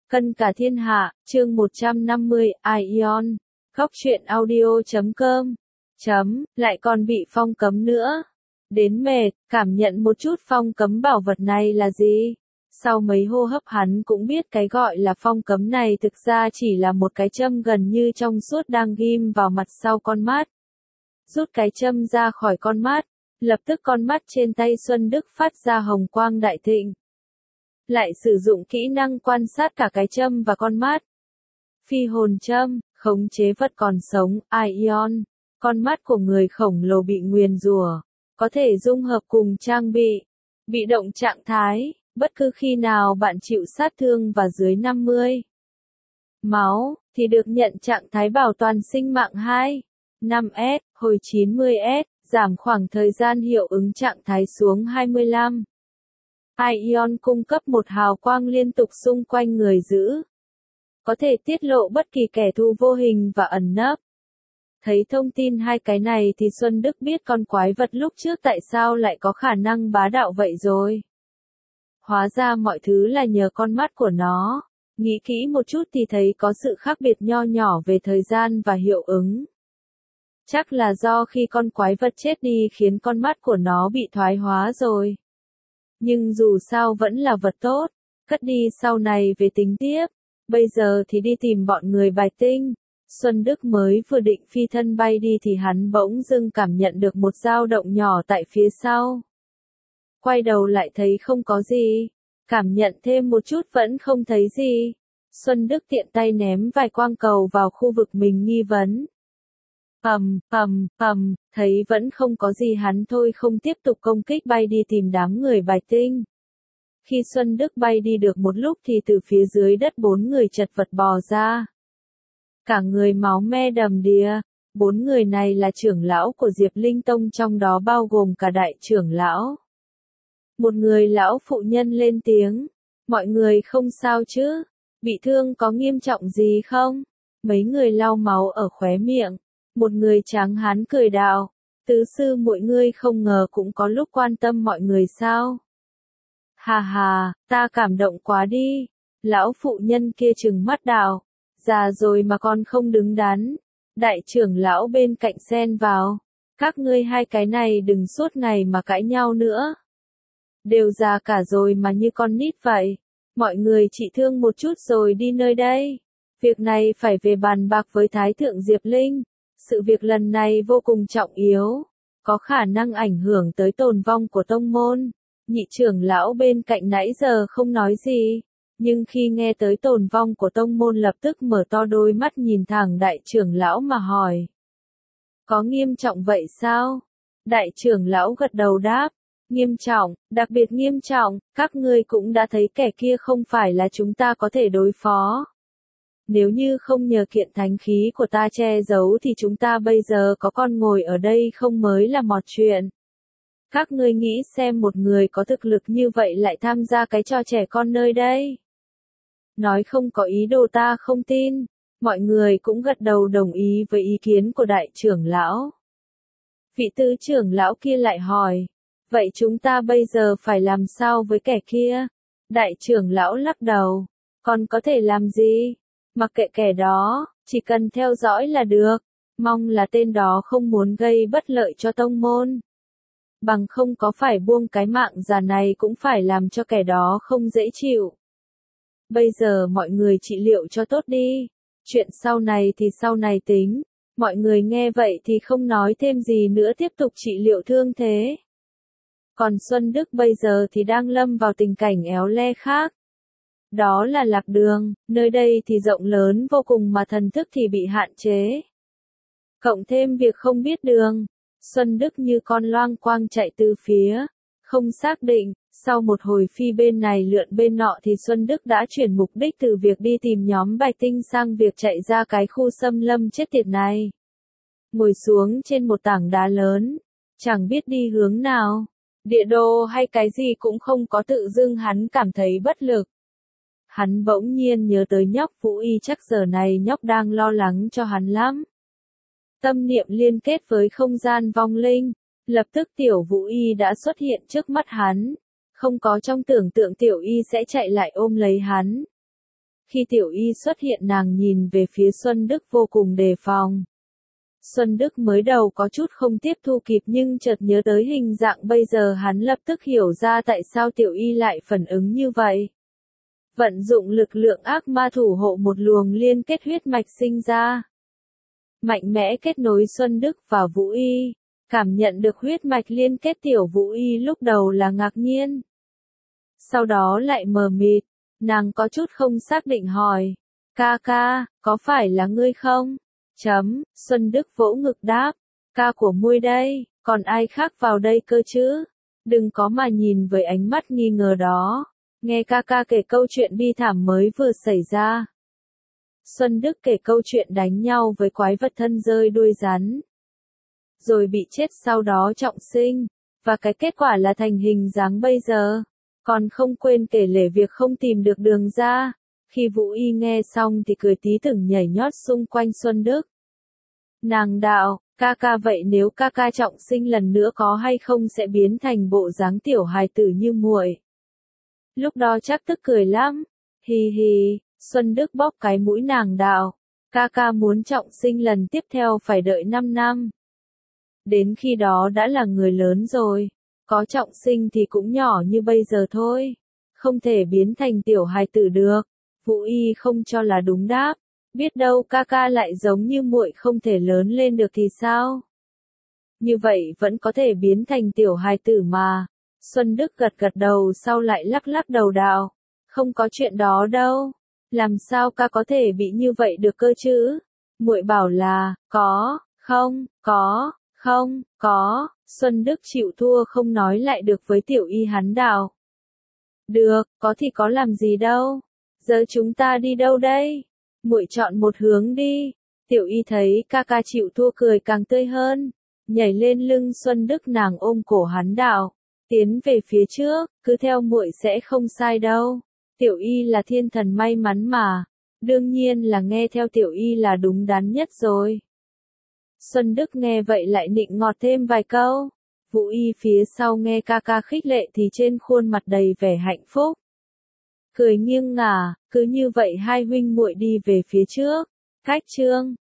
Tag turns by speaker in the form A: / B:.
A: Cân cả thiên hạ, chương 150, Ion. Góc truyện audio.com. Lại còn bị phong cấm nữa. Đến mệt, cảm nhận một chút phong cấm bảo vật này là gì. Sau mấy hô hấp hắn cũng biết cái gọi là phong cấm này thực ra chỉ là một cái châm gần như trong suốt đang ghim vào mặt sau con mắt. Rút cái châm ra khỏi con mắt, lập tức con mắt trên tay Xuân Đức phát ra hồng quang đại thịnh. Lại sử dụng kỹ năng quan sát cả cái châm và con mắt. Phi hồn châm, khống chế vật còn sống, Ion. Con mắt của người khổng lồ bị nguyền rủa, có thể dung hợp cùng trang bị động trạng thái, bất cứ khi nào bạn chịu sát thương và dưới 50 máu, thì được nhận trạng thái bảo toàn sinh mạng 2, 5S, hồi 90S, giảm khoảng thời gian hiệu ứng trạng thái xuống 25. Ion cung cấp một hào quang liên tục xung quanh người giữ. Có thể tiết lộ bất kỳ kẻ thù vô hình và ẩn nấp. Thấy thông tin hai cái này thì Xuân Đức biết con quái vật lúc trước tại sao lại có khả năng bá đạo vậy rồi. Hóa ra mọi thứ là nhờ con mắt của nó. Nghĩ kỹ một chút thì thấy có sự khác biệt nho nhỏ về thời gian và hiệu ứng. Chắc là do khi con quái vật chết đi khiến con mắt của nó bị thoái hóa rồi. Nhưng dù sao vẫn là vật tốt, cất đi sau này về tính tiếp. Bây giờ thì đi tìm bọn người Bài Tinh. Xuân Đức mới vừa định phi thân bay đi thì hắn bỗng dưng cảm nhận được một dao động nhỏ tại phía sau. Quay đầu lại thấy không có gì. Cảm nhận thêm một chút vẫn không thấy gì. Xuân Đức tiện tay ném vài quang cầu vào khu vực mình nghi vấn. Thấy vẫn không có gì hắn thôi không tiếp tục công kích bay đi tìm đám người Bài Tinh. Khi Xuân Đức bay đi được một lúc thì từ phía dưới đất 4 người chật vật bò ra. Cả người máu me đầm đìa, 4 người này là trưởng lão của Diệp Linh Tông trong đó bao gồm cả đại trưởng lão. Một người lão phụ nhân lên tiếng, mọi người không sao chứ, bị thương có nghiêm trọng gì không? Mấy người lau máu ở khóe miệng, một người tráng hán cười đạo, tứ sư muội ngươi không ngờ cũng có lúc quan tâm mọi người sao? Hà hà, ta cảm động quá đi, lão phụ nhân kia trừng mắt đạo, già rồi mà còn không đứng đắn. Đại trưởng lão bên cạnh xen vào, các ngươi hai cái này đừng suốt ngày mà cãi nhau nữa. Đều già cả rồi mà như con nít vậy, mọi người trị thương một chút rồi đi nơi đây. Việc này phải về bàn bạc với Thái thượng Diệp Linh, sự việc lần này vô cùng trọng yếu, có khả năng ảnh hưởng tới tồn vong của tông môn. Nhị trưởng lão bên cạnh nãy giờ không nói gì, nhưng khi nghe tới tồn vong của tông môn lập tức mở to đôi mắt nhìn thẳng đại trưởng lão mà hỏi. Có nghiêm trọng vậy sao? Đại trưởng lão gật đầu đáp. Nghiêm trọng, đặc biệt nghiêm trọng, các ngươi cũng đã thấy kẻ kia không phải là chúng ta có thể đối phó. Nếu như không nhờ kiện thánh khí của ta che giấu thì chúng ta bây giờ có con ngồi ở đây không mới là mọt chuyện. Các ngươi nghĩ xem một người có thực lực như vậy lại tham gia cái trò trẻ con nơi đây. Nói không có ý đồ ta không tin, mọi người cũng gật đầu đồng ý với ý kiến của đại trưởng lão. Vị tứ trưởng lão kia lại hỏi, vậy chúng ta bây giờ phải làm sao với kẻ kia? Đại trưởng lão lắc đầu, còn có thể làm gì? Mặc kệ kẻ đó, chỉ cần theo dõi là được, mong là tên đó không muốn gây bất lợi cho tông môn. Bằng không có phải buông cái mạng già này cũng phải làm cho kẻ đó không dễ chịu. Bây giờ mọi người trị liệu cho tốt đi, chuyện sau này thì sau này tính. Mọi người nghe vậy thì không nói thêm gì nữa tiếp tục trị liệu thương thế. Còn Xuân Đức bây giờ thì đang lâm vào tình cảnh éo le khác. Đó là lạc đường, nơi đây thì rộng lớn vô cùng mà thần thức thì bị hạn chế. Cộng thêm việc không biết đường, Xuân Đức như con loang quang chạy từ phía, không xác định, sau một hồi phi bên này lượn bên nọ thì Xuân Đức đã chuyển mục đích từ việc đi tìm nhóm Bạch Tinh sang việc chạy ra cái khu xâm lâm chết tiệt này. Ngồi xuống trên một tảng đá lớn, chẳng biết đi hướng nào, địa đồ hay cái gì cũng không có tự dưng hắn cảm thấy bất lực. Hắn bỗng nhiên nhớ tới nhóc Vũ Y chắc giờ này nhóc đang lo lắng cho hắn lắm. Tâm niệm liên kết với không gian vong linh, lập tức tiểu Vũ Y đã xuất hiện trước mắt hắn, không có trong tưởng tượng tiểu Y sẽ chạy lại ôm lấy hắn. Khi Tiểu Y xuất hiện nàng nhìn về phía Xuân Đức vô cùng đề phòng. Xuân Đức mới đầu có chút không tiếp thu kịp nhưng chợt nhớ tới hình dạng bây giờ hắn lập tức hiểu ra tại sao Tiểu Y lại phản ứng như vậy. Vận dụng lực lượng ác ma thủ hộ một luồng liên kết huyết mạch sinh ra. Mạnh mẽ kết nối Xuân Đức và Vũ Y. Cảm nhận được huyết mạch liên kết Tiểu Vũ Y lúc đầu là ngạc nhiên. Sau đó lại mờ mịt, nàng có chút không xác định hỏi. Ca ca, có phải là ngươi không? Xuân Đức vỗ ngực đáp. Ca của muội đây, còn ai khác vào đây cơ chứ? Đừng có mà nhìn với ánh mắt nghi ngờ đó. Nghe ca ca kể câu chuyện bi thảm mới vừa xảy ra. Xuân Đức kể câu chuyện đánh nhau với quái vật thân rơi đuôi rắn. Rồi bị chết sau đó trọng sinh. Và cái kết quả là thành hình dáng bây giờ. Còn không quên kể lể việc không tìm được đường ra. Khi Vũ Y nghe xong thì cười tí từng nhảy nhót xung quanh Xuân Đức. Nàng đạo, ca ca vậy nếu ca ca trọng sinh lần nữa có hay không sẽ biến thành bộ dáng tiểu hài tử như muội. Lúc đó chắc tức cười lắm. Hì hì, Xuân Đức bóp cái mũi nàng đạo. Ca ca muốn trọng sinh lần tiếp theo phải đợi 5 năm. Đến khi đó đã là người lớn rồi. Có trọng sinh thì cũng nhỏ như bây giờ thôi. Không thể biến thành tiểu hài tử được. Vũ Y không cho là đúng đáp. Biết đâu ca ca lại giống như muội không thể lớn lên được thì sao? Như vậy vẫn có thể biến thành tiểu hài tử mà. Xuân Đức gật gật đầu sau lại lắc lắc đầu đạo. Không có chuyện đó đâu. Làm sao ca có thể bị như vậy được cơ chứ? Muội bảo là, có. Xuân Đức chịu thua không nói lại được với Tiểu Y hắn đạo. Được, có thì có làm gì đâu. Giờ chúng ta đi đâu đây? Muội chọn một hướng đi. Tiểu Y thấy ca ca chịu thua cười càng tươi hơn. Nhảy lên lưng Xuân Đức nàng ôm cổ hắn đạo. Tiến về phía trước, cứ theo muội sẽ không sai đâu. Tiểu Y là thiên thần may mắn mà. Đương nhiên là nghe theo Tiểu Y là đúng đắn nhất rồi. Xuân Đức nghe vậy lại nịnh ngọt thêm vài câu. Vũ Y phía sau nghe ca ca khích lệ thì trên khuôn mặt đầy vẻ hạnh phúc. Cười nghiêng ngả, cứ như vậy hai huynh muội đi về phía trước. Cách chương